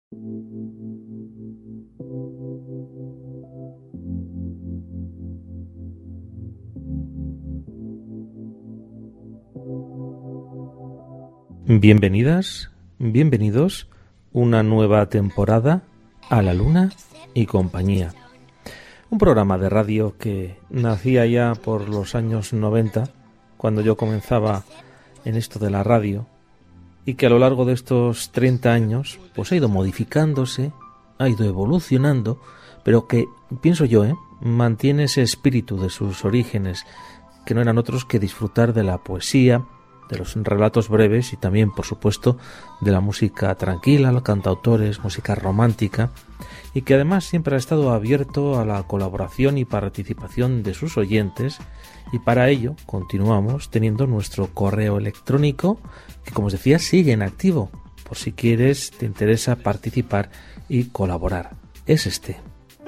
Bienvenidas, bienvenidos, una nueva temporada a La Luna y Compañía. Un programa de radio que nacía ya por los años 90, cuando yo comenzaba en esto de la radio, y que a lo largo de estos 30 años pues ha ido modificándose, ha ido evolucionando, pero que, pienso yo, mantiene ese espíritu de sus orígenes, que no eran otros que disfrutar de la poesía, de los relatos breves y también, por supuesto, de la música tranquila, los cantautores, música romántica, y que además siempre ha estado abierto a la colaboración y participación de sus oyentes, y para ello continuamos teniendo nuestro correo electrónico, que, como os decía, sigue en activo, por si quieres, te interesa participar y colaborar. Es este.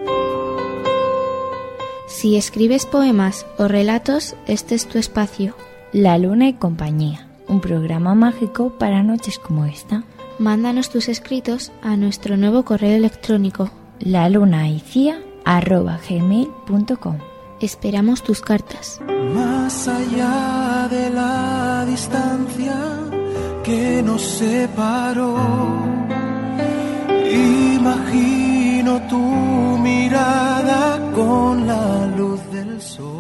Si escribes poemas o relatos, este es tu espacio. La Luna y Compañía, un programa mágico para noches como esta. Mándanos tus escritos a nuestro nuevo correo electrónico lalunaicia@gmail.com. Esperamos tus cartas. Más allá de la distancia que nos separó, imagino tu mirada con la luz del sol.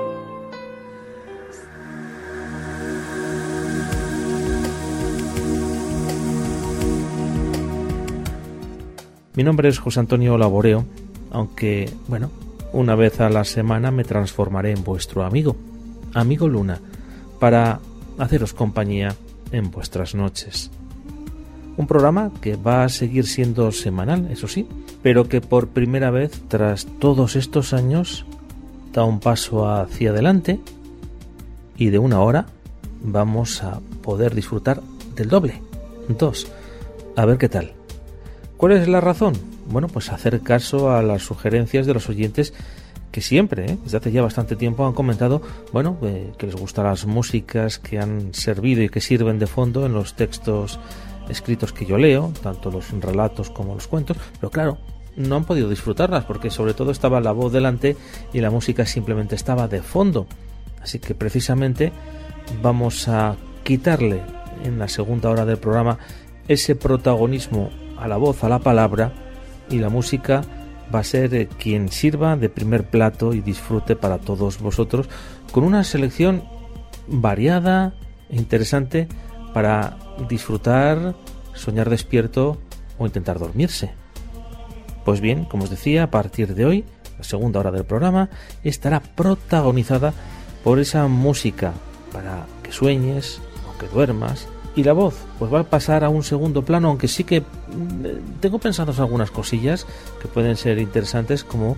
Mi nombre es José Antonio Laboreo, aunque, una vez a la semana me transformaré en vuestro amigo Luna, para haceros compañía en vuestras noches. Un programa que va a seguir siendo semanal, eso sí, pero que por primera vez, tras todos estos años, da un paso hacia adelante y de una hora vamos a poder disfrutar del doble, 2. A ver qué tal. ¿Cuál es la razón? Bueno, pues hacer caso a las sugerencias de los oyentes que siempre, desde hace ya bastante tiempo, han comentado, que les gustan las músicas que han servido y que sirven de fondo en los textos escritos que yo leo, tanto los relatos como los cuentos, pero claro, no han podido disfrutarlas porque sobre todo estaba la voz delante y la música simplemente estaba de fondo. Así que precisamente vamos a quitarle en la segunda hora del programa ese protagonismo a la voz, a la palabra, y la música va a ser quien sirva de primer plato y disfrute para todos vosotros, con una selección variada e interesante para disfrutar, soñar despierto o intentar dormirse. Pues bien, como os decía, a partir de hoy, la segunda hora del programa estará protagonizada por esa música para que sueñes o que duermas. Y la voz pues va a pasar a un segundo plano, aunque sí que tengo pensadas algunas cosillas que pueden ser interesantes, como,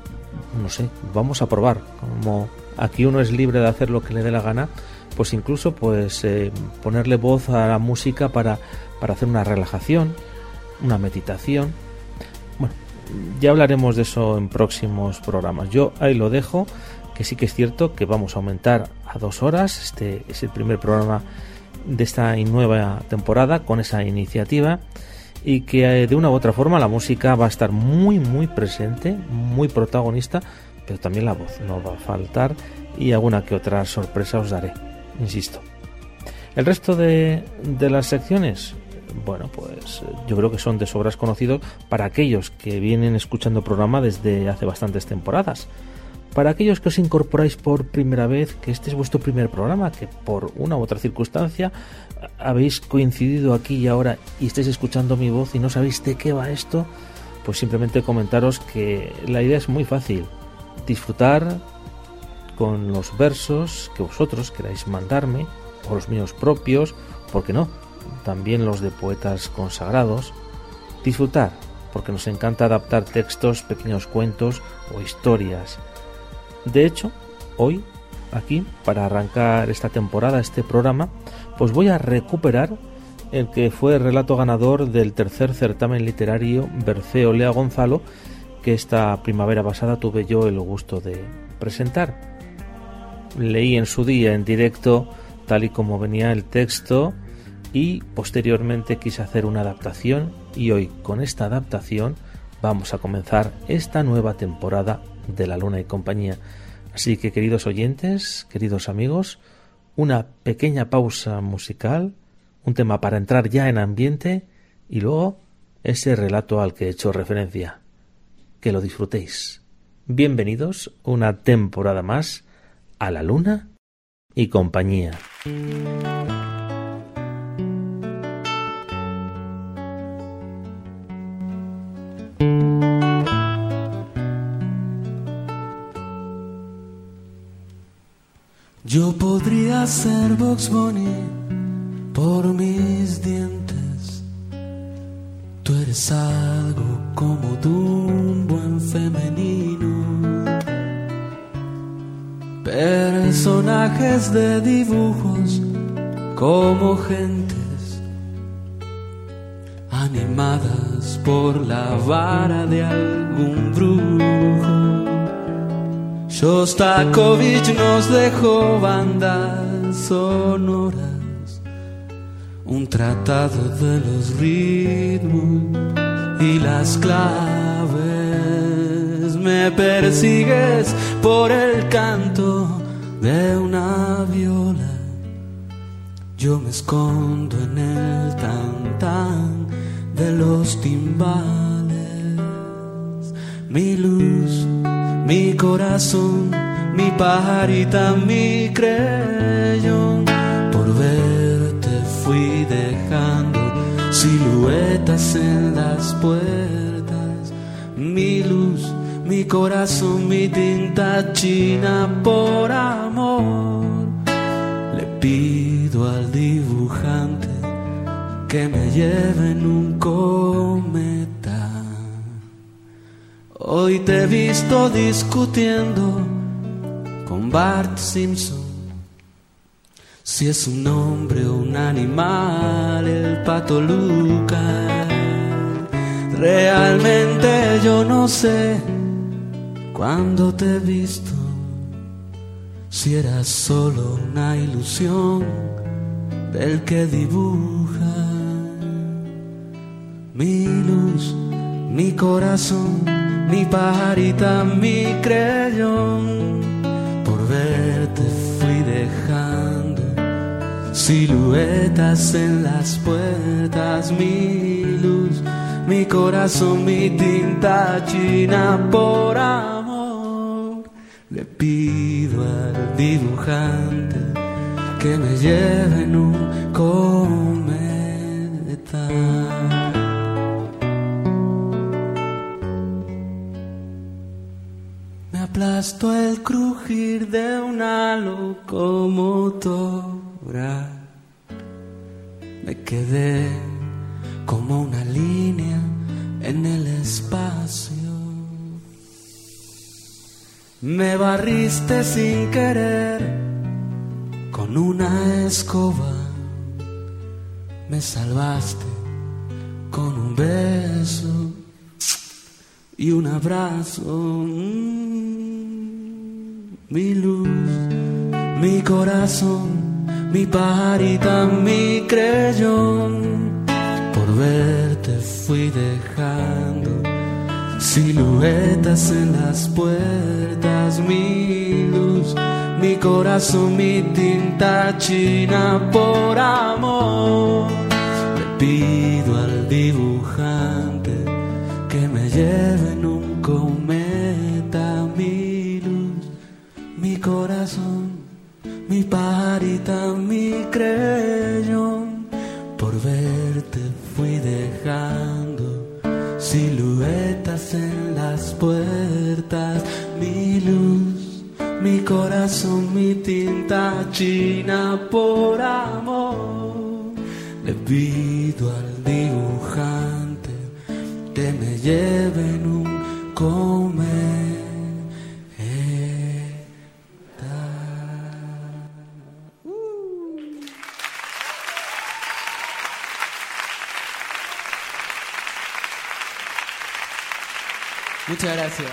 vamos a probar, como aquí uno es libre de hacer lo que le dé la gana, pues incluso ponerle voz a la música para hacer una relajación, una meditación. Bueno, ya hablaremos de eso en próximos programas. Yo ahí lo dejo, que sí que es cierto que vamos a aumentar a 2 horas. Este es el primer programa de esta nueva temporada con esa iniciativa, y que de una u otra forma la música va a estar muy muy presente, muy protagonista, pero también la voz no va a faltar, y alguna que otra sorpresa os daré, insisto. El resto de las secciones, pues yo creo que son de sobras conocidos para aquellos que vienen escuchando el programa desde hace bastantes temporadas. Para aquellos que os incorporáis por primera vez, que este es vuestro primer programa, que por una u otra circunstancia habéis coincidido aquí y ahora y estáis escuchando mi voz y no sabéis de qué va esto, pues simplemente comentaros que la idea es muy fácil: disfrutar con los versos que vosotros queráis mandarme, o los míos propios, ¿por qué no?, también los de poetas consagrados. Disfrutar, porque nos encanta adaptar textos, pequeños cuentos o historias. De hecho, hoy, aquí, para arrancar esta temporada, este programa, pues voy a recuperar el que fue el relato ganador del tercer certamen literario Berceo Lea Gonzalo, que esta primavera pasada tuve yo el gusto de presentar. Leí en su día en directo tal y como venía el texto, y posteriormente quise hacer una adaptación y hoy con esta adaptación vamos a comenzar esta nueva temporada de La Luna y Compañía. Así que, queridos oyentes, queridos amigos, una pequeña pausa musical, un tema para entrar ya en ambiente y luego ese relato al que he hecho referencia. Que lo disfrutéis. Bienvenidos una temporada más a La Luna y Compañía. Yo podría ser Bugs Bunny por mis dientes. Tú eres algo como un buen femenino. Personajes de dibujos como gentes animadas por la vara de algún brujo. Shostakovich nos dejó bandas sonoras, un tratado de los ritmos y las claves. Me persigues por el canto de una viola, yo me escondo en el tan-tan de los timbales. Mi luz, mi corazón, mi pajarita, mi creyón, por verte fui dejando siluetas en las puertas. Mi luz, mi corazón, mi tinta china, por amor le pido al dibujante que me lleve en un cometa. Hoy te he visto discutiendo con Bart Simpson, si es un hombre o un animal el pato Lucas. Realmente yo no sé cuándo te he visto, si eras solo una ilusión del que dibuja. Mi luz, mi corazón, mi pajarita, mi creyón, por verte fui dejando siluetas en las puertas. Mi luz, mi corazón, mi tinta china, por amor le pido al dibujante que me lleve en un cometa. Aplasto el crujir de una locomotora. Me quedé como una línea en el espacio. Me barriste sin querer con una escoba. Me salvaste con un beso y un abrazo. Mi luz, mi corazón, mi pajarita, mi creyón, por verte fui dejando siluetas en las puertas. Mi luz, mi corazón, mi tinta china, por amor le pido al dibujante que me lleve en un cometa. Mi luz, mi corazón, mi pajarita, mi creyón, por verte fui dejando siluetas en las puertas. Mi luz, mi corazón, mi tinta china, por amor le pido al dibujante que me lleve en un cometa. Muchas gracias.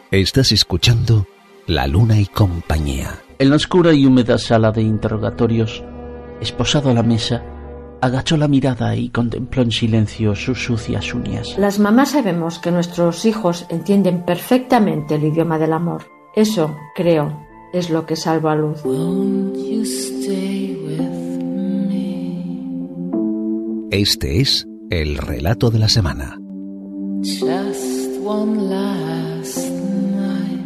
Estás escuchando La Luna y Compañía. En la oscura y húmeda sala de interrogatorios, esposado a la mesa, agachó la mirada y contempló en silencio sus sucias uñas. Las mamás sabemos que nuestros hijos entienden perfectamente el idioma del amor. Eso, creo, es lo que salva a Luz. Este es el relato de la semana. Just one last night.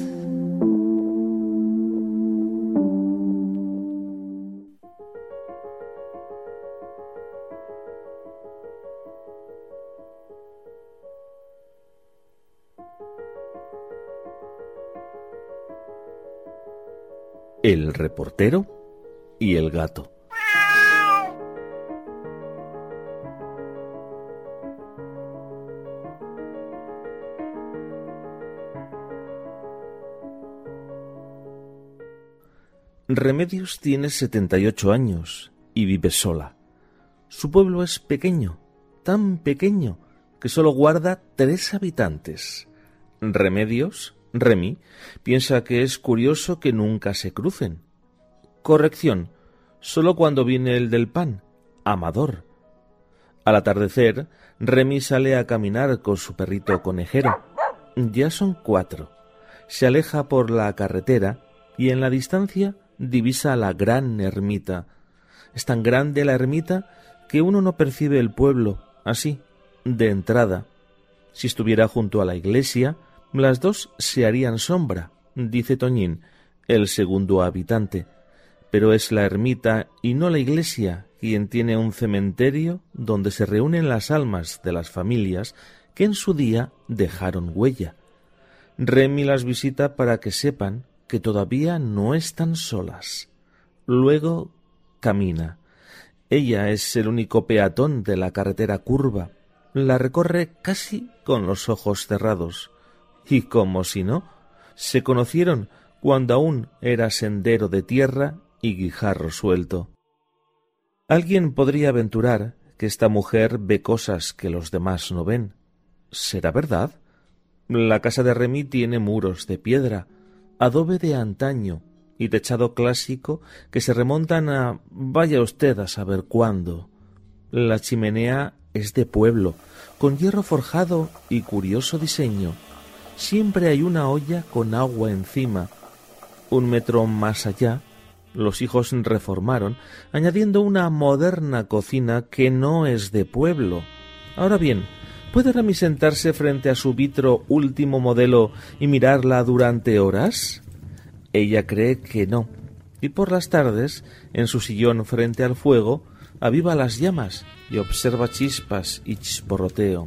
El reportero y el gato. Remedios tiene 78 años y vive sola. Su pueblo es pequeño, tan pequeño, que solo guarda 3 habitantes. Remedios, Remy, piensa que es curioso que nunca se crucen. Corrección, solo cuando viene el del pan, Amador. Al atardecer, Remy sale a caminar con su perrito conejero. Ya son 4. Se aleja por la carretera y en la distancia divisa la gran ermita. Es tan grande la ermita que uno no percibe el pueblo, así, de entrada. Si estuviera junto a la iglesia, las dos se harían sombra, dice Toñín, el segundo habitante. Pero es la ermita y no la iglesia quien tiene un cementerio donde se reúnen las almas de las familias que en su día dejaron huella. Remy las visita para que sepan que todavía no están solas. Luego camina. Ella es el único peatón de la carretera curva. La recorre casi con los ojos cerrados. Y como si no, se conocieron cuando aún era sendero de tierra y guijarro suelto. Alguien podría aventurar que esta mujer ve cosas que los demás no ven. ¿Será verdad? La casa de Remy tiene muros de piedra, adobe de antaño y techado clásico que se remontan a vaya usted a saber cuándo. La chimenea es de pueblo, con hierro forjado y curioso diseño. Siempre hay una olla con agua encima. 1 metro más allá, los hijos reformaron, añadiendo una moderna cocina que no es de pueblo. Ahora bien, ¿puede Remy sentarse frente a su vitro último modelo y mirarla durante horas? Ella cree que no, y por las tardes, en su sillón frente al fuego, aviva las llamas y observa chispas y chisporroteo.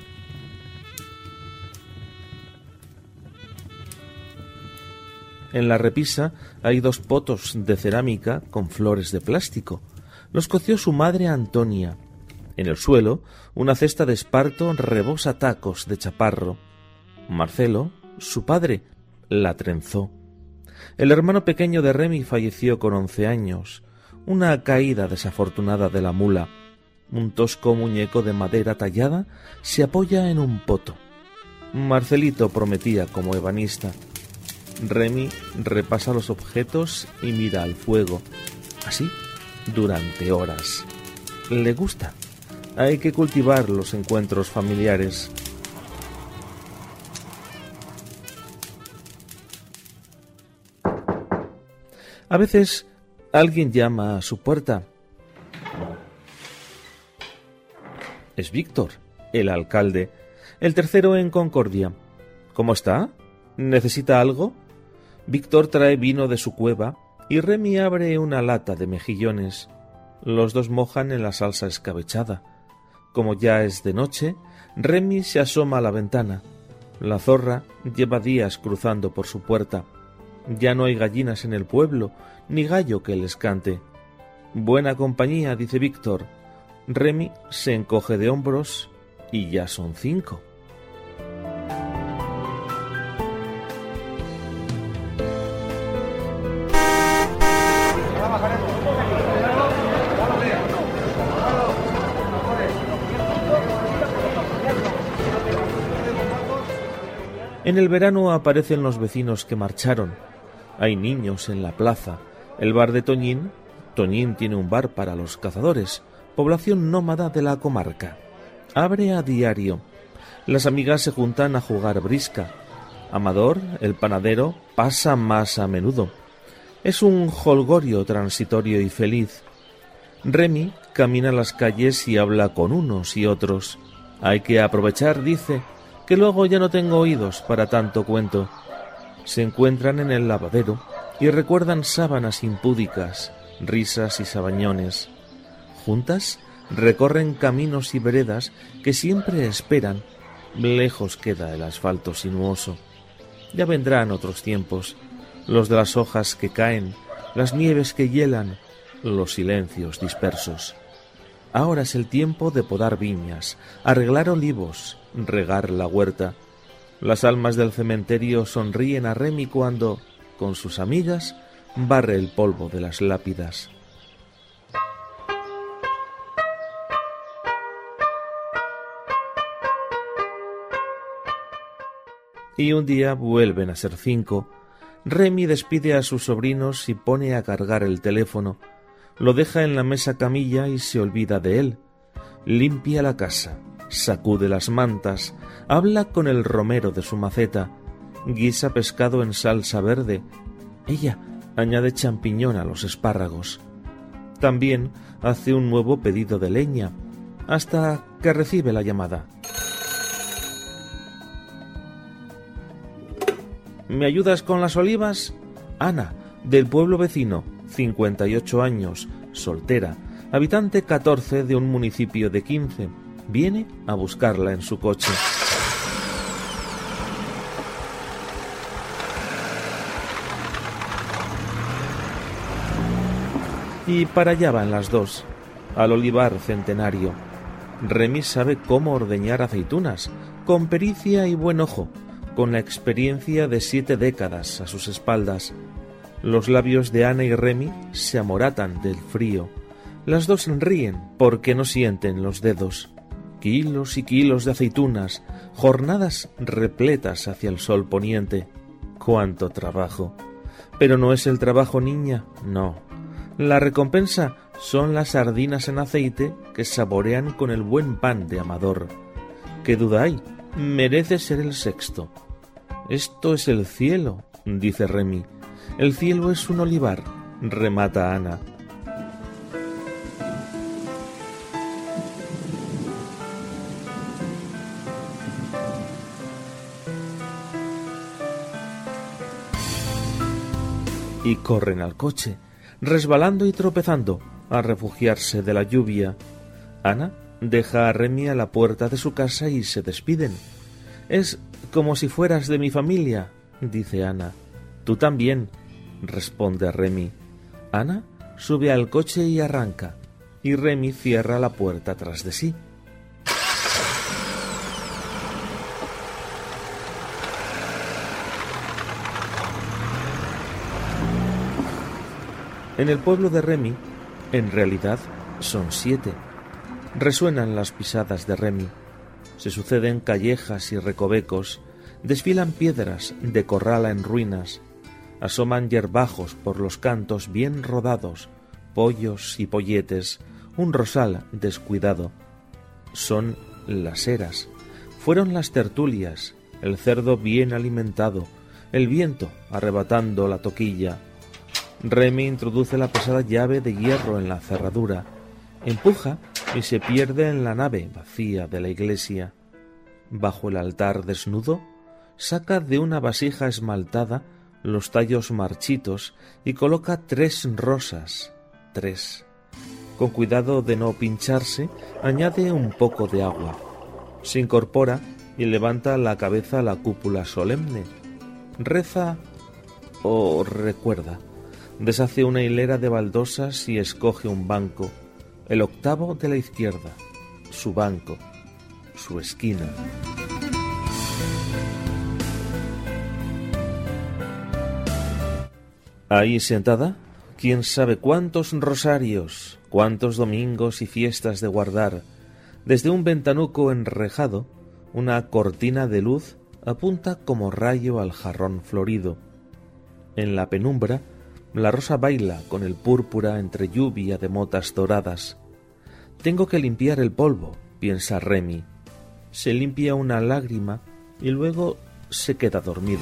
En la repisa hay 2 potos de cerámica con flores de plástico. Los coció su madre Antonia. En el suelo, una cesta de esparto rebosa tacos de chaparro. Marcelo, su padre, la trenzó. El hermano pequeño de Remy falleció con 11 años. Una caída desafortunada de la mula. Un tosco muñeco de madera tallada se apoya en un poto. Marcelito prometía como ebanista. Remy repasa los objetos y mira al fuego. Así, durante horas. Le gusta. Hay que cultivar los encuentros familiares. A veces alguien llama a su puerta. Es Víctor, el alcalde, el tercero en Concordia. ¿Cómo está? ¿Necesita algo? Víctor trae vino de su cueva y Remy abre una lata de mejillones. Los dos mojan en la salsa escabechada. Como ya es de noche, Remy se asoma a la ventana. La zorra lleva días cruzando por su puerta. Ya no hay gallinas en el pueblo, ni gallo que les cante. Buena compañía, dice Víctor. Remy se encoge de hombros y ya son 5. En el verano aparecen los vecinos que marcharon. Hay niños en la plaza. El bar de Toñín. Toñín tiene un bar para los cazadores, población nómada de la comarca. Abre a diario. Las amigas se juntan a jugar brisca. Amador, el panadero, pasa más a menudo. Es un jolgorio transitorio y feliz. Remy camina las calles y habla con unos y otros. Hay que aprovechar, dice, que luego ya no tengo oídos para tanto cuento. Se encuentran en el lavadero y recuerdan sábanas impúdicas, risas y sabañones. Juntas recorren caminos y veredas que siempre esperan. Lejos queda el asfalto sinuoso. Ya vendrán otros tiempos, los de las hojas que caen, las nieves que hielan, los silencios dispersos. Ahora es el tiempo de podar viñas, arreglar olivos, regar la huerta. Las almas del cementerio sonríen a Remy cuando, con sus amigas, barre el polvo de las lápidas. Y un día vuelven a ser 5. Remy despide a sus sobrinos y pone a cargar el teléfono. Lo deja en la mesa camilla y se olvida de él. Limpia la casa, sacude las mantas, habla con el romero de su maceta, guisa pescado en salsa verde. Ella añade champiñón a los espárragos. También hace un nuevo pedido de leña, hasta que recibe la llamada. ¿Me ayudas con las olivas? Ana, del pueblo vecino, 58 años, soltera, habitante 14 de un municipio de 15. Viene a buscarla en su coche. Y para allá van las dos, al olivar centenario. Remy sabe cómo ordeñar aceitunas, con pericia y buen ojo, con la experiencia de 7 décadas a sus espaldas. Los labios de Ana y Remy se amoratan del frío. Las dos ríen porque no sienten los dedos. Kilos y kilos de aceitunas, jornadas repletas hacia el sol poniente. ¡Cuánto trabajo! Pero no es el trabajo, niña, no. La recompensa son las sardinas en aceite que saborean con el buen pan de Amador. ¿Qué duda hay? Merece ser el 6º. Esto es el cielo, dice Remy. El cielo es un olivar, remata Ana. Y corren al coche, resbalando y tropezando, a refugiarse de la lluvia. Ana deja a Remy a la puerta de su casa y se despiden. Es como si fueras de mi familia, dice Ana. Tú también, responde Remy. Ana sube al coche y arranca, y Remy cierra la puerta tras de sí. En el pueblo de Remy, en realidad, son 7. Resuenan las pisadas de Remy. Se suceden callejas y recovecos, desfilan piedras de corrala en ruinas, asoman yerbajos por los cantos bien rodados, pollos y polletes, un rosal descuidado. Son las eras, fueron las tertulias, el cerdo bien alimentado, el viento arrebatando la toquilla. Remy introduce la pesada llave de hierro en la cerradura, empuja y se pierde en la nave vacía de la iglesia. Bajo el altar desnudo, saca de una vasija esmaltada los tallos marchitos y coloca 3 rosas, 3. Con cuidado de no pincharse, añade un poco de agua. Se incorpora y levanta la cabeza a la cúpula solemne. Reza o recuerda. Deshace una hilera de baldosas y escoge un banco, el 8º de la izquierda, su banco, su esquina. Ahí sentada, quién sabe cuántos rosarios, cuántos domingos y fiestas de guardar. Desde un ventanuco enrejado, una cortina de luz apunta como rayo al jarrón florido. En la penumbra, la rosa baila con el púrpura entre lluvia de motas doradas. Tengo que limpiar el polvo, piensa Remy. Se limpia una lágrima y luego se queda dormida.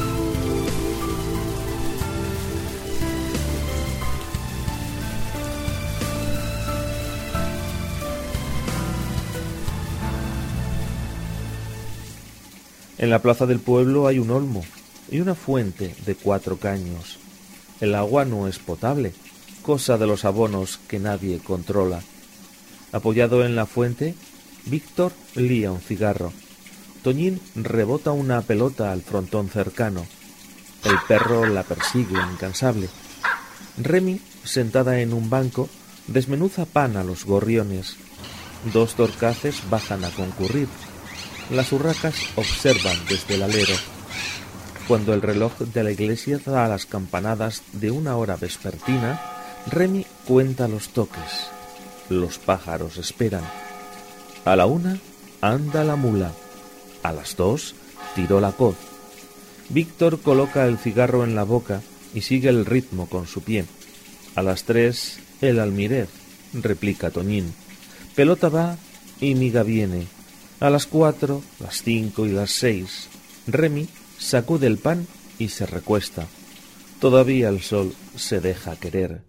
En la plaza del pueblo hay un olmo y una fuente de 4 caños. El agua no es potable, cosa de los abonos que nadie controla. Apoyado en la fuente, Víctor lía un cigarro. Toñín rebota una pelota al frontón cercano. El perro la persigue incansable. Remy, sentada en un banco, desmenuza pan a los gorriones. 2 torcaces bajan a concurrir. Las urracas observan desde el alero. Cuando el reloj de la iglesia da las campanadas de 1 hora vespertina, Remy cuenta los toques. Los pájaros esperan. A la 1 anda la mula. A las 2 tiró la coz. Víctor coloca el cigarro en la boca y sigue el ritmo con su pie. A las 3 el almirez, replica Toñín. Pelota va y miga viene. A las 4, las 5 y las 6, Remy sacude el pan y se recuesta. Todavía el sol se deja querer.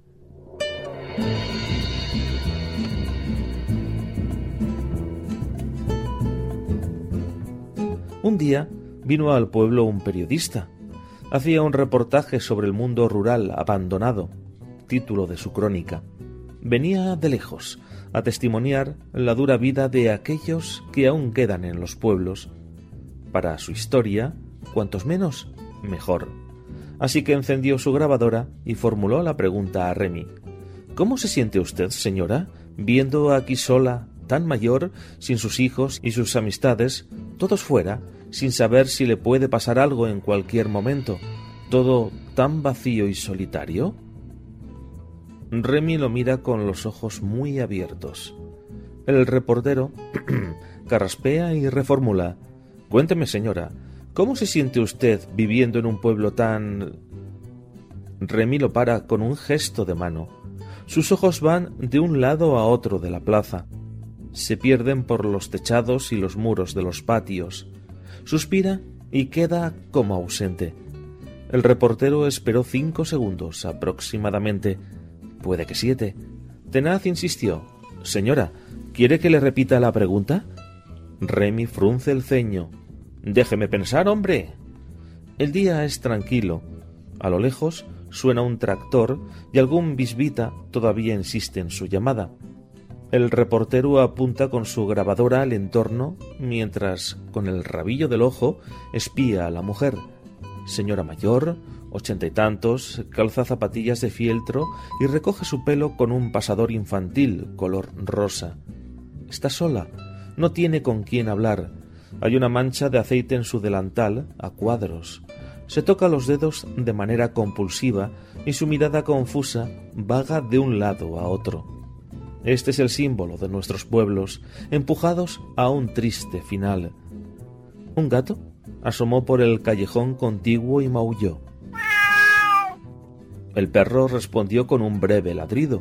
Un día vino al pueblo un periodista. Hacía un reportaje sobre el mundo rural abandonado, título de su crónica. Venía de lejos a testimoniar la dura vida de aquellos que aún quedan en los pueblos. Para su historia, cuantos menos, mejor. Así que encendió su grabadora y formuló la pregunta a Remy. ¿Cómo se siente usted, señora, viendo aquí sola, tan mayor, sin sus hijos y sus amistades, todos fuera, sin saber si le puede pasar algo en cualquier momento, todo tan vacío y solitario? Remy lo mira con los ojos muy abiertos. El reportero carraspea y reformula. Cuénteme, señora, ¿cómo se siente usted viviendo en un pueblo tan...? Remy lo para con un gesto de mano. Sus ojos van de un lado a otro de la plaza. Se pierden por los techados y los muros de los patios. Suspira y queda como ausente. El reportero esperó 5 segundos aproximadamente. Puede que 7. Tenaz insistió. Señora, ¿quiere que le repita la pregunta? Remy frunce el ceño. Déjeme pensar, hombre. El día es tranquilo. A lo lejos suena un tractor y algún bisbita todavía insiste en su llamada. El reportero apunta con su grabadora al entorno mientras, con el rabillo del ojo, espía a la mujer. Señora mayor, 80 y tantos, calza zapatillas de fieltro y recoge su pelo con un pasador infantil color rosa. Está sola, no tiene con quién hablar. Hay una mancha de aceite en su delantal a cuadros. Se toca los dedos de manera compulsiva y su mirada confusa vaga de un lado a otro. Este es el símbolo de nuestros pueblos, empujados a un triste final. Un gato asomó por el callejón contiguo y maulló. El perro respondió con un breve ladrido.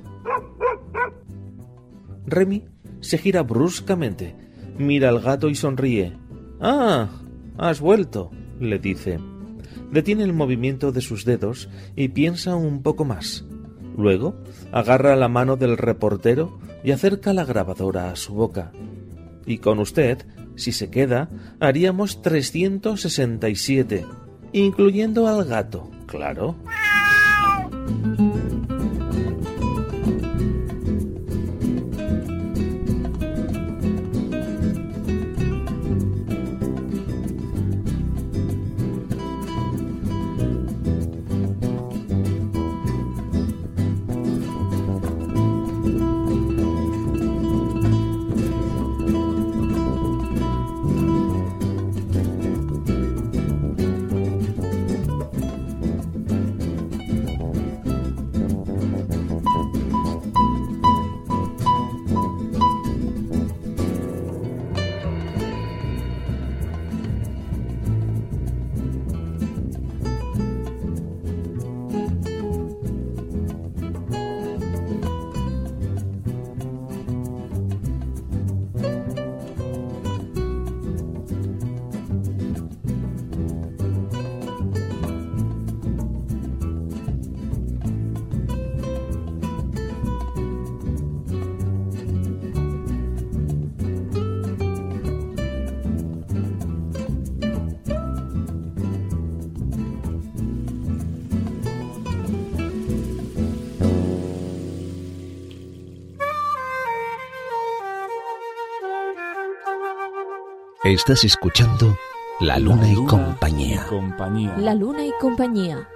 Remy se gira bruscamente, mira al gato y sonríe. «Ah, has vuelto», le dice. Detiene el movimiento de sus dedos y piensa un poco más. Luego agarra la mano del reportero y acerca la grabadora a su boca. «Y con usted, si se queda, haríamos 367, incluyendo al gato, claro». Estás escuchando La Luna y Compañía. La Luna y Compañía.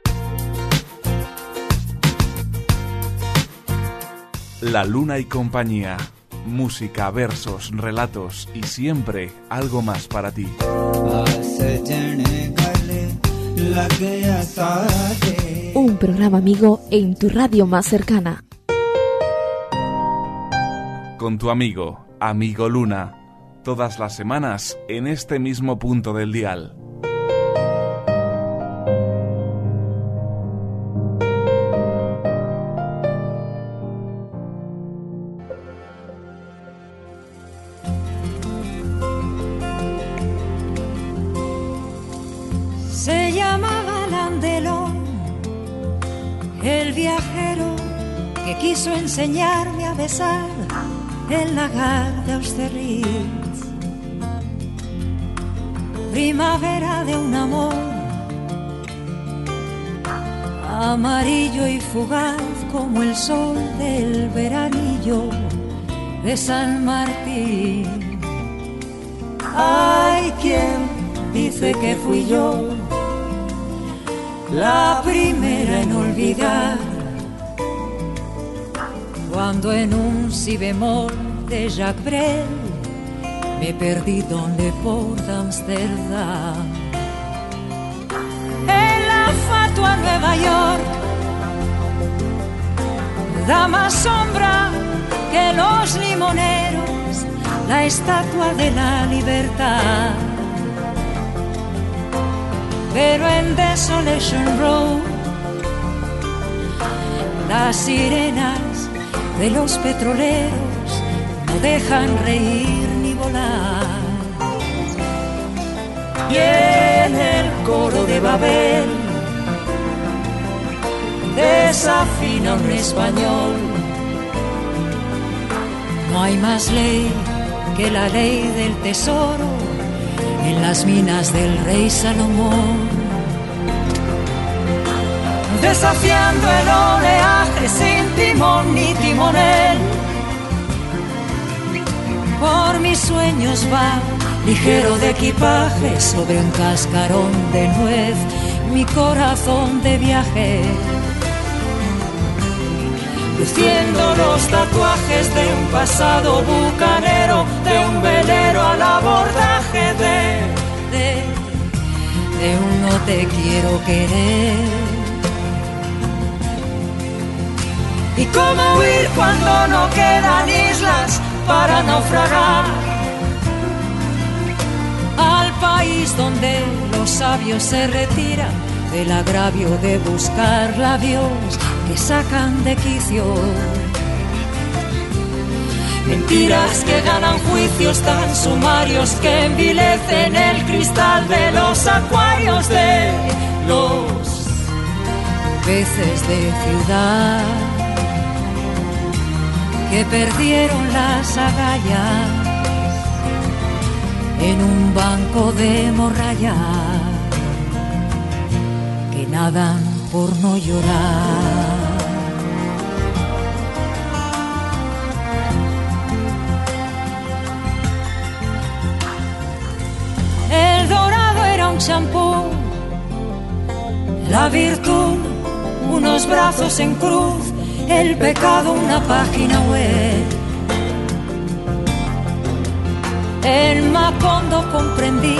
La Luna y Compañía. Música, versos, relatos y siempre algo más para ti. Un programa amigo en tu radio más cercana. Con tu amigo, Amigo Luna. Todas las semanas en este mismo punto del dial. Se llamaba Landelón, el viajero que quiso enseñarme a besar el lagar de Austerlitz. Primavera de un amor amarillo y fugaz como el sol del veranillo de San Martín. Hay quien dice que fui yo la primera en olvidar, cuando en un si bemol de Jacques Brel me perdí donde por Amsterdam. En la fatua Nueva York da más sombra que los limoneros la estatua de la libertad. Pero en Desolation Row las sirenas de los petroleros no dejan reír ni volar. Y en el coro de Babel desafina un español. No hay más ley que la ley del tesoro en las minas del rey Salomón. Desafiando el oleaje sin timón ni timonel, por mis sueños va ligero de equipaje sobre un cascarón de nuez mi corazón de viaje, luciendo los tatuajes de un pasado bucanero, de un velero al abordaje de un no te quiero querer. ¿Y cómo huir cuando no quedan islas para naufragar? Al país donde los sabios se retiran del agravio de buscar labios que sacan de quicio. Mentiras que ganan juicios tan sumarios que envilecen el cristal de los acuarios de los peces de ciudad que perdieron las agallas en un banco de morralla, que nadan por no llorar. El dorado era un champú, la virtud unos brazos en cruz, el pecado una página web. En Macondo comprendí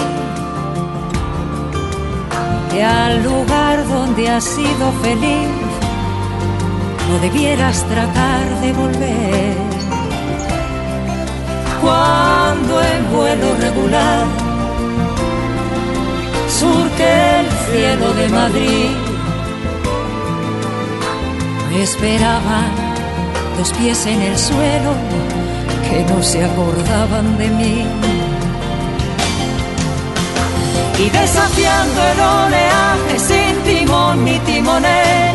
que al lugar donde has sido feliz no debieras tratar de volver. Cuando en vuelo regular surque el cielo de Madrid, me esperaban dos pies en el suelo que no se acordaban de mí. Y desafiando el oleaje sin timón ni timonel,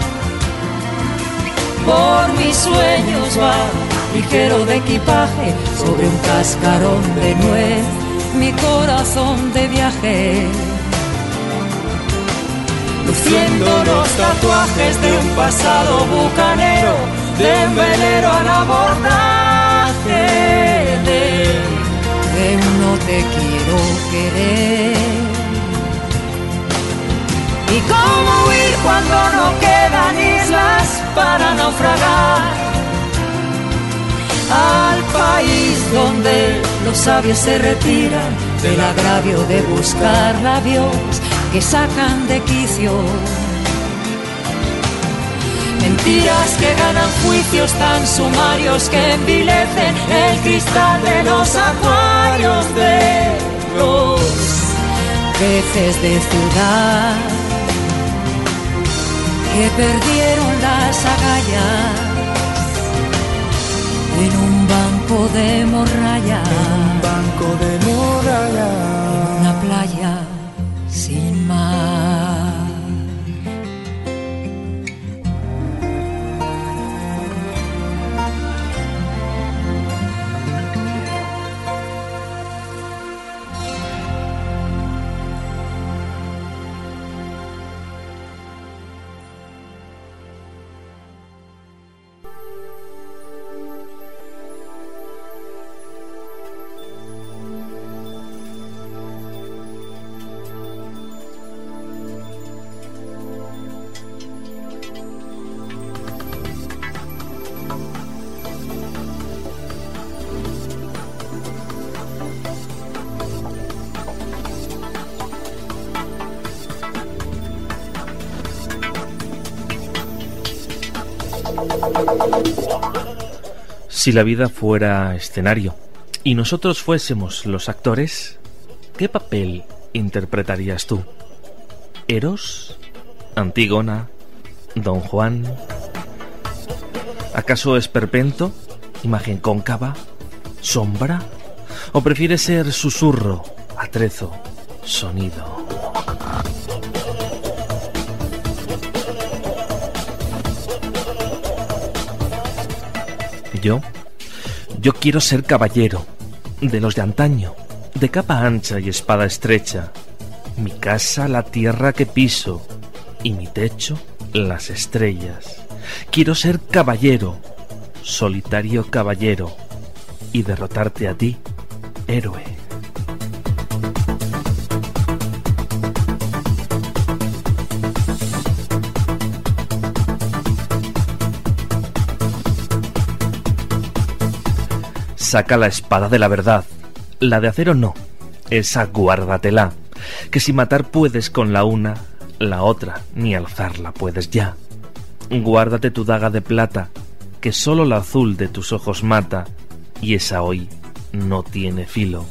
por mis sueños va ligero de equipaje sobre un cascarón de nuez mi corazón de viaje, luciendo los tatuajes de un pasado bucanero, de un velero al abordaje de un no te te quiero querer. ¿Y cómo huir cuando no quedan islas para naufragar? Al país donde los sabios se retiran del agravio de buscar labios que sacan de quicio. Mentiras que ganan juicios tan sumarios que envilecen el cristal de los acuarios de los peces de ciudad que perdieron las agallas en un banco de morralla, en una playa sin mar. Si la vida fuera escenario y nosotros fuésemos los actores, ¿qué papel interpretarías tú? ¿Eros? ¿Antígona? ¿Don Juan? ¿Acaso esperpento? ¿Imagen cóncava? ¿Sombra? ¿O prefieres ser susurro, atrezo, sonido? Yo quiero ser caballero, de los de antaño, de capa ancha y espada estrecha. Mi casa, la tierra que piso, y mi techo, las estrellas. Quiero ser caballero, solitario caballero, y derrotarte a ti, héroe. Saca la espada de la verdad, la de acero no, esa guárdatela, que si matar puedes con la una, la otra ni alzarla puedes ya. Guárdate tu daga de plata, que solo la azul de tus ojos mata, y esa hoy no tiene filo.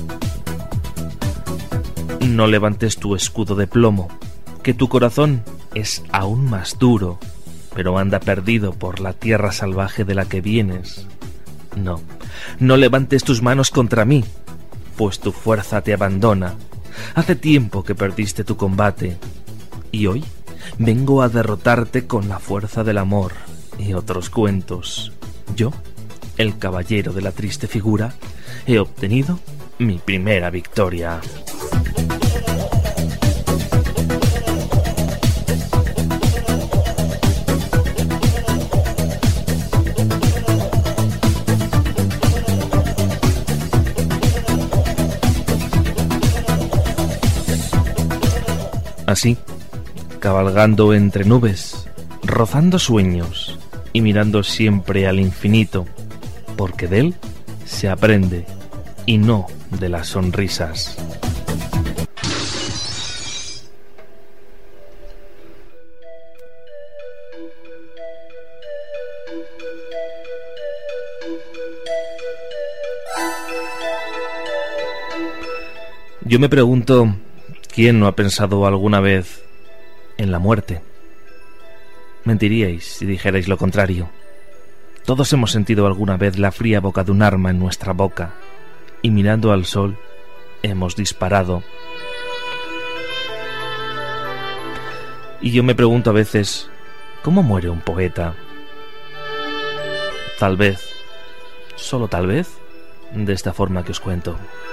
No levantes tu escudo de plomo, que tu corazón es aún más duro, pero anda perdido por la tierra salvaje de la que vienes. No levantes tus manos contra mí, pues tu fuerza te abandona. Hace tiempo que perdiste tu combate, y hoy vengo a derrotarte con la fuerza del amor y otros cuentos. Yo, el caballero de la triste figura, he obtenido mi primera victoria. Así, cabalgando entre nubes, rozando sueños y mirando siempre al infinito, porque de él se aprende y no de las sonrisas. Yo me pregunto, ¿quién no ha pensado alguna vez en la muerte? Mentiríais si dijerais lo contrario. Todos hemos sentido alguna vez la fría boca de un arma en nuestra boca, y mirando al sol hemos disparado. Y yo me pregunto a veces, ¿cómo muere un poeta? Tal vez, solo tal vez, de esta forma que os cuento.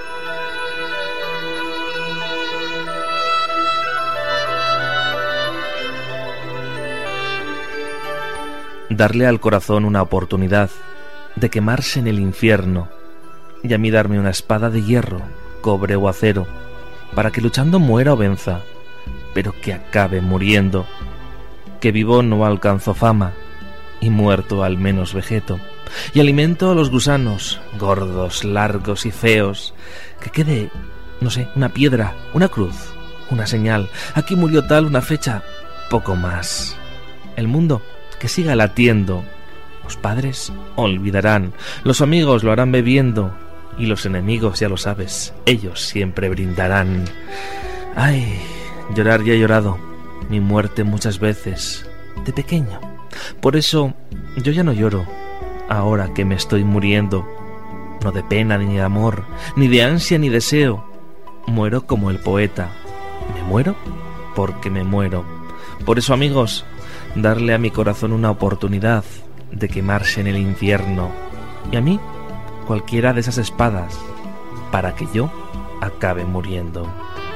Darle al corazón una oportunidad de quemarse en el infierno, y a mí darme una espada de hierro cobre o acero, para que luchando muera o venza, pero que acabe muriendo, que vivo no alcanzo fama, y muerto al menos vegeto, y alimento a los gusanos, gordos, largos y feos, que quede, no sé, una piedra, una cruz, una señal, aquí murió tal, una fecha, poco más. El mundo que siga latiendo, los padres olvidarán, los amigos lo harán bebiendo, y los enemigos, ya lo sabes, ellos siempre brindarán. Ay, llorar ya he llorado, mi muerte muchas veces, de pequeño. Por eso yo ya no lloro, ahora que me estoy muriendo, no de pena ni de amor, ni de ansia ni deseo. Muero como el poeta, me muero porque me muero. Por eso, amigos, darle a mi corazón una oportunidad de quemarse en el infierno, y a mí cualquiera de esas espadas, para que yo acabe muriendo.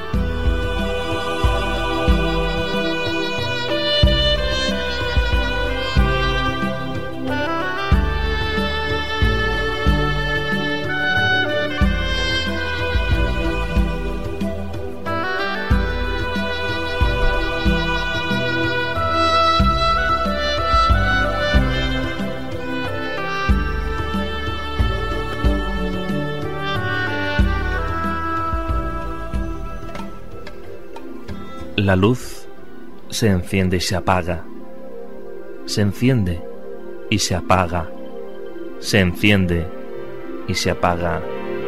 La luz se enciende y se apaga, se enciende y se apaga, se enciende y se apaga.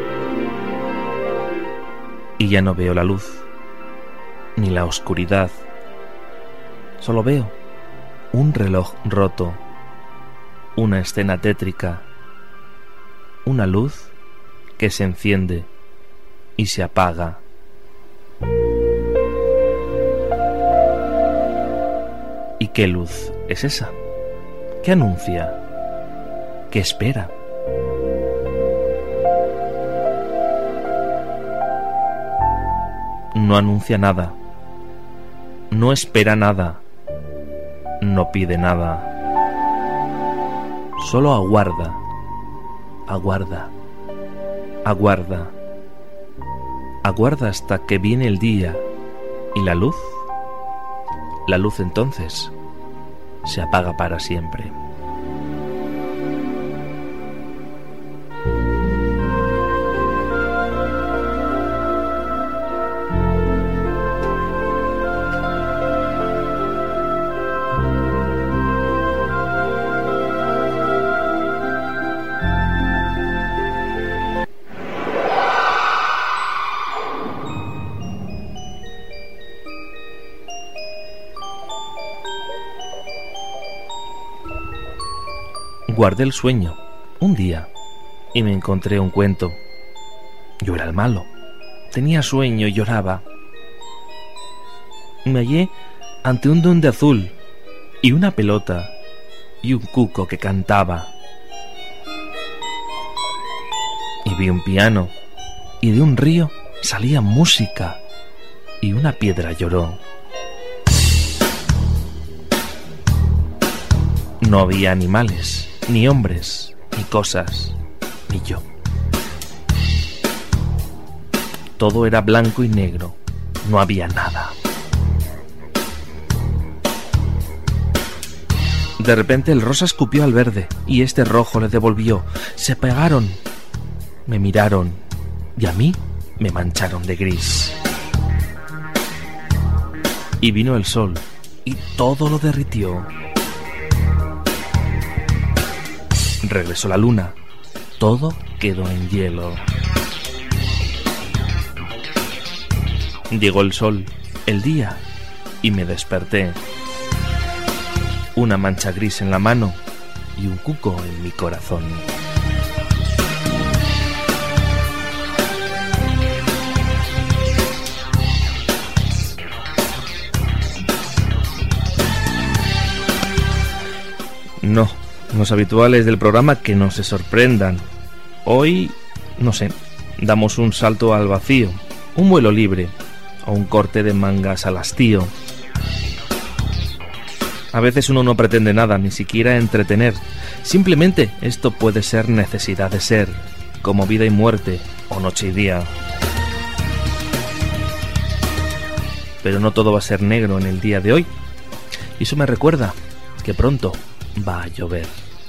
Y ya no veo la luz, ni la oscuridad, solo veo un reloj roto, una escena tétrica, una luz que se enciende y se apaga. ¿Y qué luz es esa? ¿Qué anuncia? ¿Qué espera? No anuncia nada, no espera nada, no pide nada, solo aguarda, aguarda, aguarda, aguarda hasta que viene el día y la luz entonces se apaga para siempre. Guardé el sueño un día y me encontré un cuento. Yo era el malo, tenía sueño y lloraba. Me hallé ante un duende azul y una pelota y un cuco que cantaba. Y vi un piano y de un río salía música y una piedra lloró. No había animales, ni hombres, ni cosas, ni yo. Todo era blanco y negro, no había nada. De repente el rosa escupió al verde y este rojo le devolvió. Se pegaron, me miraron y a mí me mancharon de gris. Y vino el sol y todo lo derritió. Regresó la luna, todo quedó en hielo. Llegó el sol, el día, y me desperté. Una mancha gris en la mano y un cuco en mi corazón. No, los habituales del programa que no se sorprendan. Hoy, no sé, damos un salto al vacío, un vuelo libre o un corte de mangas al hastío. A veces uno no pretende nada, ni siquiera entretener. Simplemente esto puede ser necesidad de ser, como vida y muerte o noche y día. pero no todo va a ser negro en el día de hoy. Y eso me recuerda que pronto va a llover.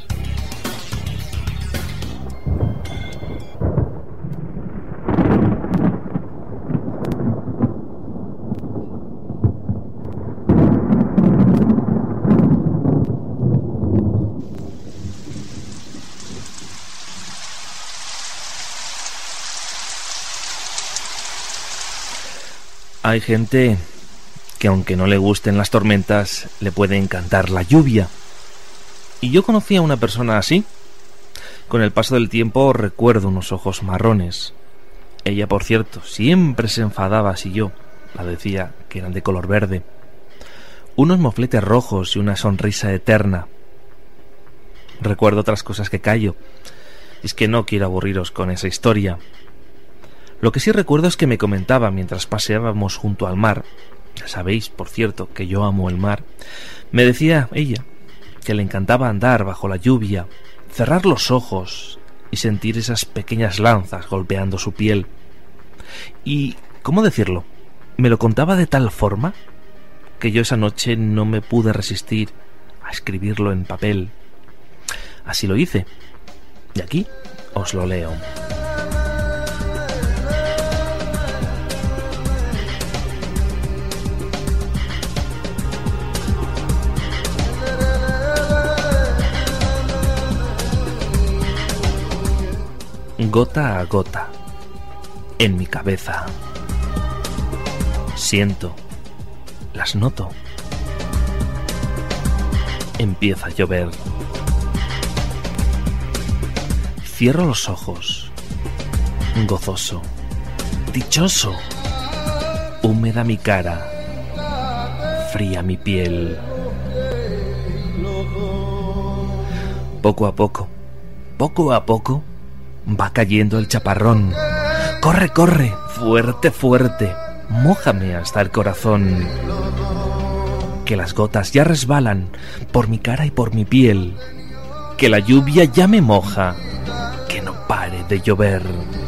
Hay gente que aunque no le gusten las tormentas, le puede encantar la lluvia. Y yo conocí a una persona así. Con el paso del tiempo recuerdo unos ojos marrones. Ella, por cierto, siempre se enfadaba si yo la decía que eran de color verde. Unos mofletes rojos y una sonrisa eterna. Recuerdo otras cosas que callo. Es que no quiero aburriros con esa historia. Lo que sí recuerdo es que me comentaba mientras paseábamos junto al mar, ya sabéis, por cierto, que yo amo el mar, me decía ella que le encantaba andar bajo la lluvia, cerrar los ojos y sentir esas pequeñas lanzas golpeando su piel. Y, ¿cómo decirlo? Me lo contaba de tal forma que yo esa noche no me pude resistir a escribirlo en papel. Así lo hice, y aquí os lo leo. Gota a gota, en mi cabeza. Siento, las noto. Empieza a llover. Cierro los ojos. Gozoso, dichoso. Húmeda mi cara, fría mi piel. Poco a poco, va cayendo el chaparrón. Corre, corre, fuerte, fuerte. Mójame hasta el corazón. Que las gotas ya resbalan por mi cara y por mi piel. Que la lluvia ya me moja. Que no pare de llover.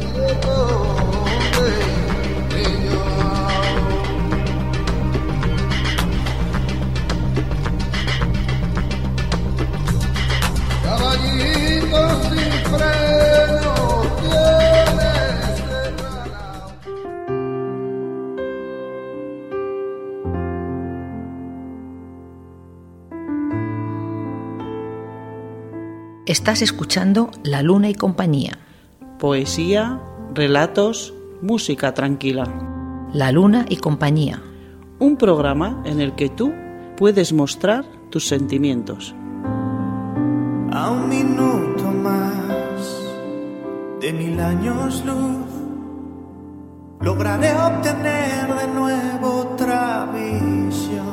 Estás escuchando La Luna y Compañía. Poesía, relatos, música tranquila. La Luna y Compañía. Un programa en el que tú puedes mostrar tus sentimientos. A un minuto más de 1000 años luz, lograré obtener de nuevo otra visión.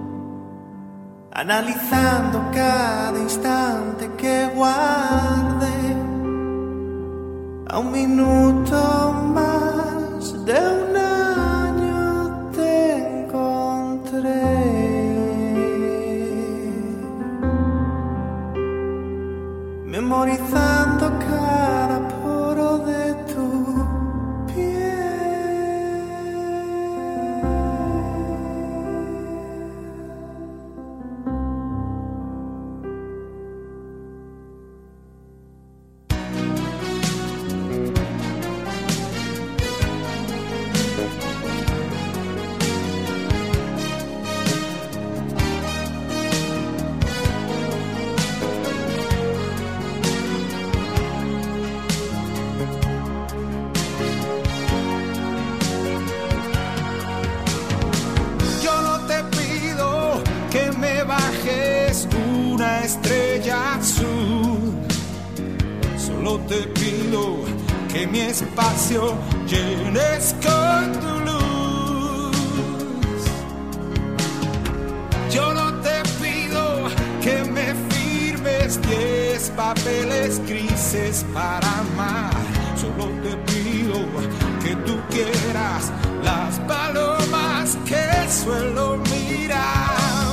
Analizando cada instante que guarde, a un minuto más de 1 año te encontré. Memorizando cada poro de tu piel. Estrella azul, solo te pido que mi espacio llenes con tu luz. Yo no te pido que me firmes 10 papeles grises para amar, solo te pido que tú quieras las palomas que suelo mirar.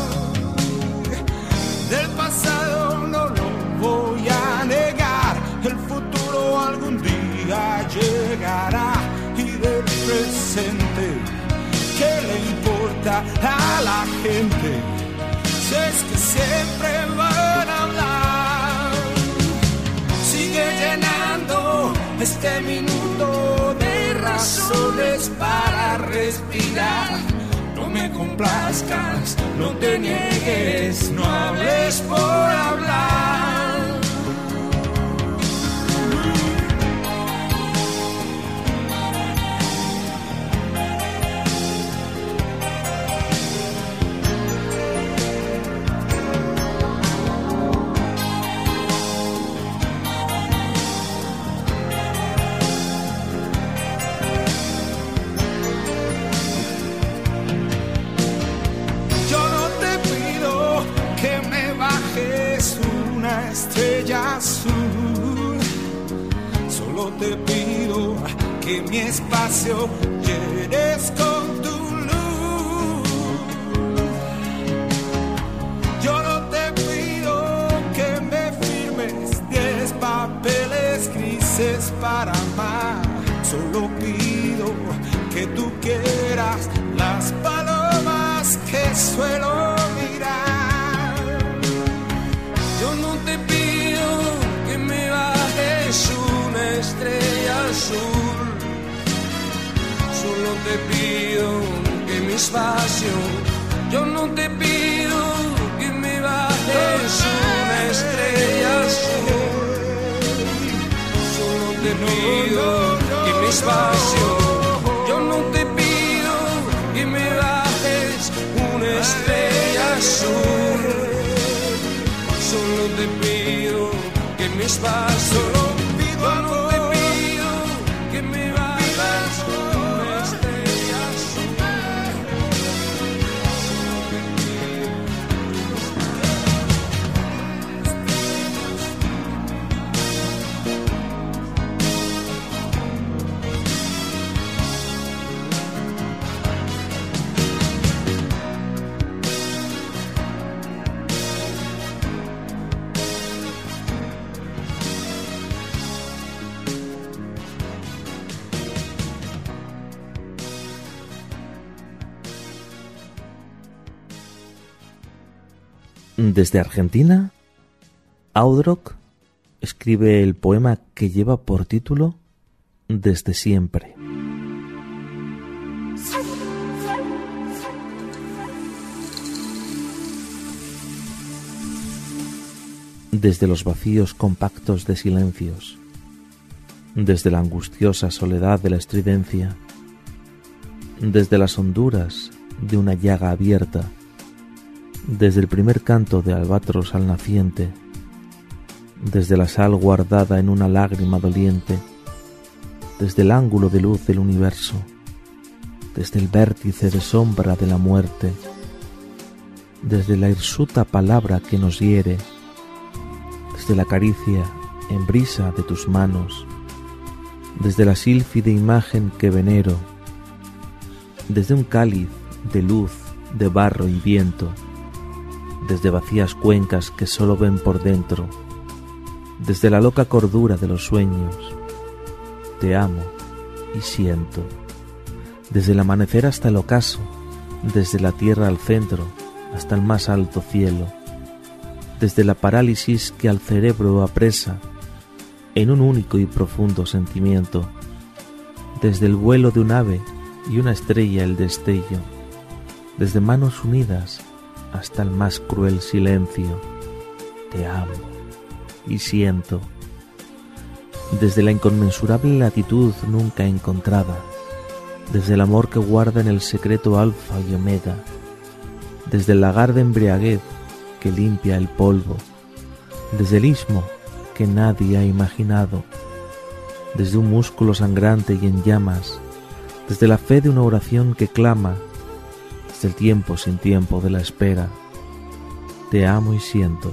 Del pasado no lo voy a negar, el futuro algún día llegará. Y del presente, ¿qué le importa mira a la gente, si es que siempre van a hablar. Sigue llenando este minuto de razones para respirar. No me complazcas, no te niegues, no hables por hablar. Estrella azul, solo te pido que mi espacio llenes con tu luz. Yo no te pido que me firmes 10 papeles grises para amar, solo pido que tú quieras las palomas que suelo mirar. Yo no te pido que me bajes una estrella azul, solo te pido que mi espacio. Yo no te pido que me bajes una estrella azul, solo te pido que mi espacio. Yo no te pido que me bajes una estrella azul, solo te pido que mi espacio. Yo no te pido que me bajes una estrella azul. Desde Argentina, Audrock escribe el poema que lleva por título Desde siempre. Desde los vacíos compactos de silencios, desde la angustiosa soledad de la estridencia, desde las honduras de una llaga abierta, desde el primer canto de albatros al naciente, desde la sal guardada en una lágrima doliente, desde el ángulo de luz del universo, desde el vértice de sombra de la muerte, desde la hirsuta palabra que nos hiere, desde la caricia en brisa de tus manos, desde la sílfide imagen que venero, desde un cáliz de luz, de barro y viento, desde vacías cuencas que solo ven por dentro, desde la loca cordura de los sueños, te amo y siento, desde el amanecer hasta el ocaso, desde la tierra al centro hasta el más alto cielo, desde la parálisis que al cerebro apresa en un único y profundo sentimiento, desde el vuelo de un ave y una estrella el destello, desde manos unidas hasta el más cruel silencio, te amo y siento, desde la inconmensurable latitud nunca encontrada, desde el amor que guarda en el secreto alfa y omega, desde el lagar de embriaguez que limpia el polvo, desde el istmo que nadie ha imaginado, desde un músculo sangrante y en llamas, desde la fe de una oración que clama, desde el tiempo sin tiempo de la espera, te amo y siento,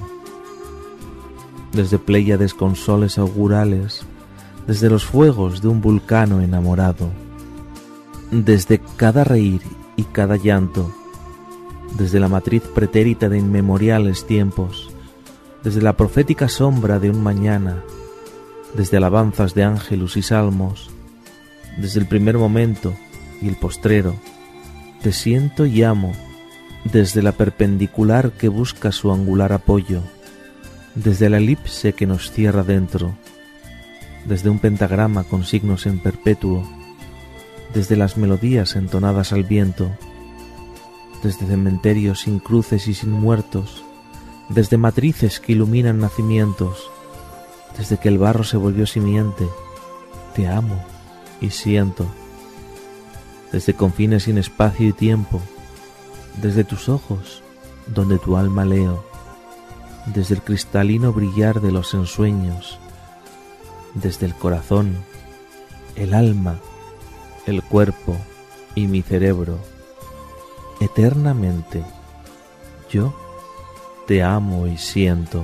desde pléyades con soles augurales, desde los fuegos de un vulcano enamorado, desde cada reír y cada llanto, desde la matriz pretérita de inmemoriales tiempos, desde la profética sombra de un mañana, desde alabanzas de ángelus y salmos, desde el primer momento y el postrero, Te siento y amo, desde la perpendicular que busca su angular apoyo, desde la elipse que nos cierra dentro, desde un pentagrama con signos en perpetuo, desde las melodías entonadas al viento, desde cementerios sin cruces y sin muertos, desde matrices que iluminan nacimientos, desde que el barro se volvió simiente, te amo y siento, desde confines sin espacio y tiempo, desde tus ojos, donde tu alma leo, desde el cristalino brillar de los ensueños, desde el corazón, el alma, el cuerpo y mi cerebro, eternamente, yo te amo y siento.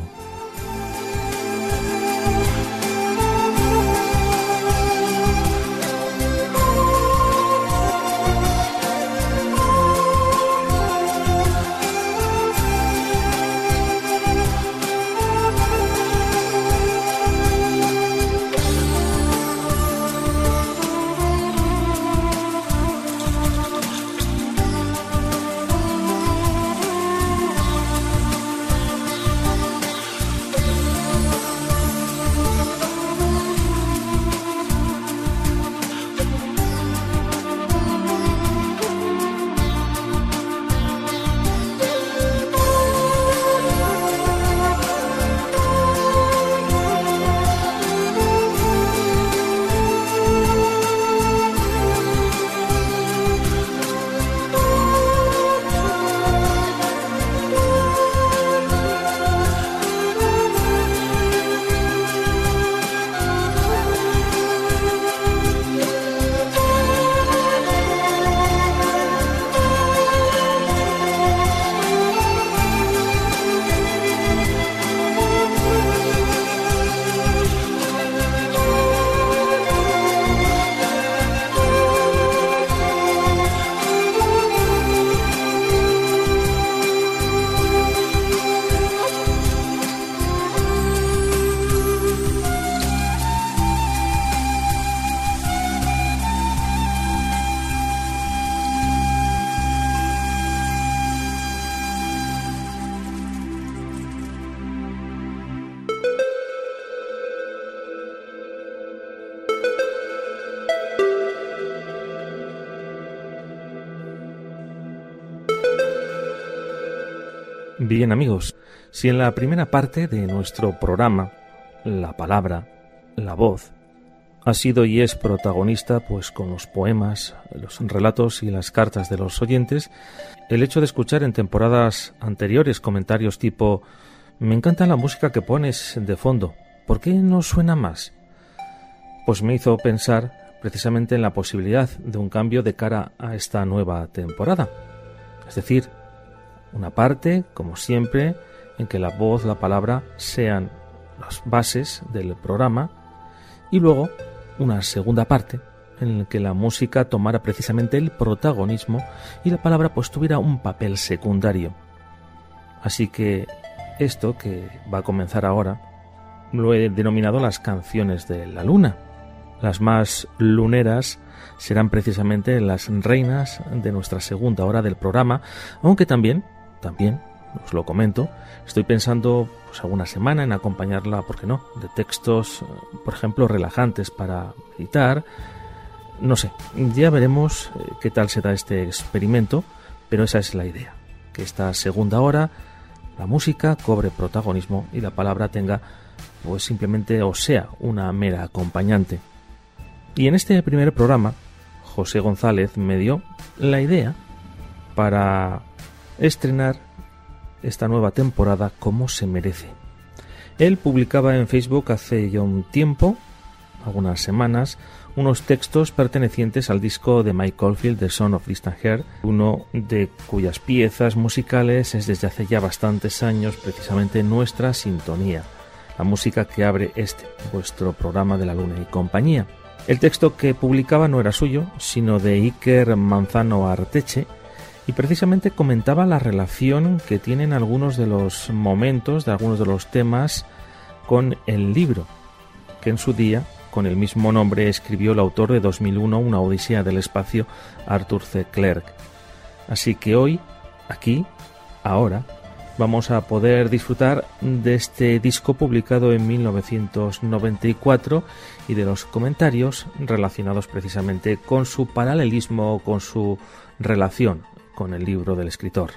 Bien, amigos, si en la primera parte de nuestro programa la palabra, la voz, ha sido y es protagonista pues con los poemas, los relatos y las cartas de los oyentes, el hecho de escuchar en temporadas anteriores comentarios tipo «Me encanta la música que pones de fondo, ¿por qué no suena más?», pues me hizo pensar precisamente en la posibilidad de un cambio de cara a esta nueva temporada. Es decir, una parte, como siempre, en que la voz, la palabra, sean las bases del programa, y luego una segunda parte en la que la música tomara precisamente el protagonismo y la palabra pues tuviera un papel secundario. Así que esto que va a comenzar ahora lo he denominado las canciones de la luna. Las más luneras serán precisamente las reinas de nuestra segunda hora del programa, aunque también, os lo comento, estoy pensando pues alguna semana en acompañarla, ¿por qué no?, de textos, por ejemplo, relajantes para meditar. No sé, ya veremos qué tal será este experimento, pero esa es la idea, que esta segunda hora la música cobre protagonismo y la palabra tenga, pues simplemente, o sea, una mera acompañante. Y en este primer programa, José González me dio la idea para estrenar esta nueva temporada como se merece. Él publicaba en Facebook hace ya un tiempo, algunas semanas, unos textos pertenecientes al disco de Mike Oldfield, The Sound of Distant Heart, uno de cuyas piezas musicales es desde hace ya bastantes años precisamente nuestra sintonía, la música que abre vuestro programa de La Luna y Compañía. El texto que publicaba no era suyo, sino de Iker Manzano Arteche, y precisamente comentaba la relación que tienen algunos de los momentos, de algunos de los temas, con el libro, que en su día, con el mismo nombre, escribió el autor de 2001, Una Odisea del Espacio, Arthur C. Clarke. Así que hoy, aquí, ahora, vamos a poder disfrutar de este disco publicado en 1994 y de los comentarios relacionados precisamente con su paralelismo, con su relación con el libro del escritor.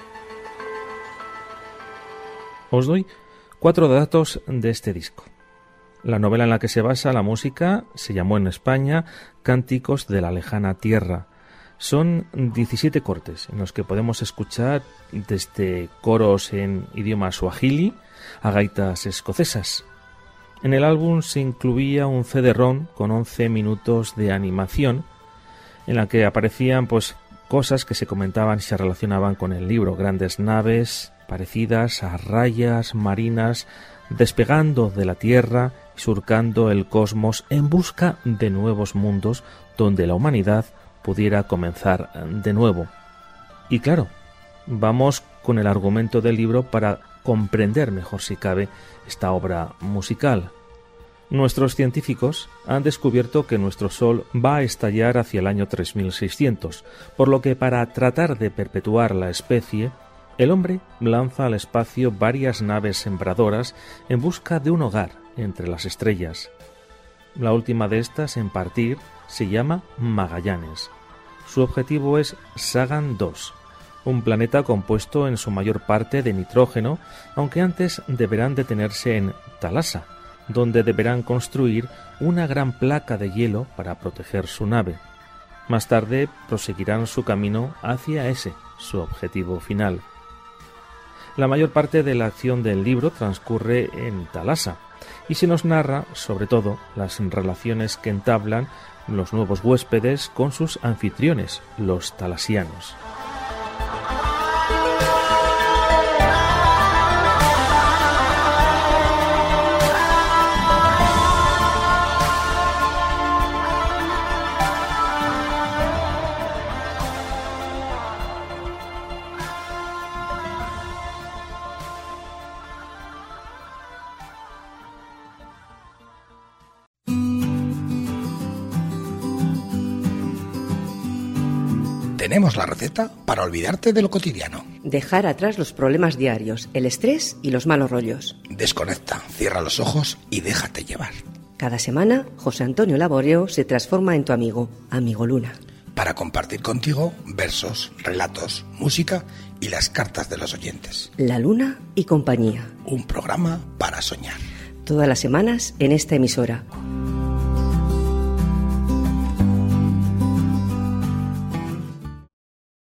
Os doy 4 datos de este disco. La novela en la que se basa la música se llamó en España Cánticos de la lejana tierra. Son 17 cortes en los que podemos escuchar desde coros en idioma suajili a gaitas escocesas. En el álbum se incluía un CD-ROM con 11 minutos de animación en la que aparecían cosas que se comentaban y se relacionaban con el libro, grandes naves parecidas a rayas marinas despegando de la Tierra y surcando el cosmos en busca de nuevos mundos donde la humanidad pudiera comenzar de nuevo. Y claro, vamos con el argumento del libro para comprender mejor, si cabe, esta obra musical. Nuestros científicos han descubierto que nuestro Sol va a estallar hacia el año 3600, por lo que para tratar de perpetuar la especie, el hombre lanza al espacio varias naves sembradoras en busca de un hogar entre las estrellas. La última de estas en partir se llama Magallanes. Su objetivo es Sagan II, un planeta compuesto en su mayor parte de nitrógeno, aunque antes deberán detenerse en Thalassa, donde deberán construir una gran placa de hielo para proteger su nave. Más tarde proseguirán su camino hacia ese, su objetivo final. La mayor parte de la acción del libro transcurre en Thalassa y se nos narra, sobre todo, las relaciones que entablan los nuevos huéspedes con sus anfitriones, los talasianos. Tenemos la receta para olvidarte de lo cotidiano. Dejar atrás los problemas diarios, el estrés y los malos rollos. Desconecta, cierra los ojos y déjate llevar. Cada semana, José Antonio Laboreo se transforma en tu amigo, Amigo Luna. Para compartir contigo versos, relatos, música y las cartas de los oyentes. La Luna y compañía. Un programa para soñar. Todas las semanas en esta emisora.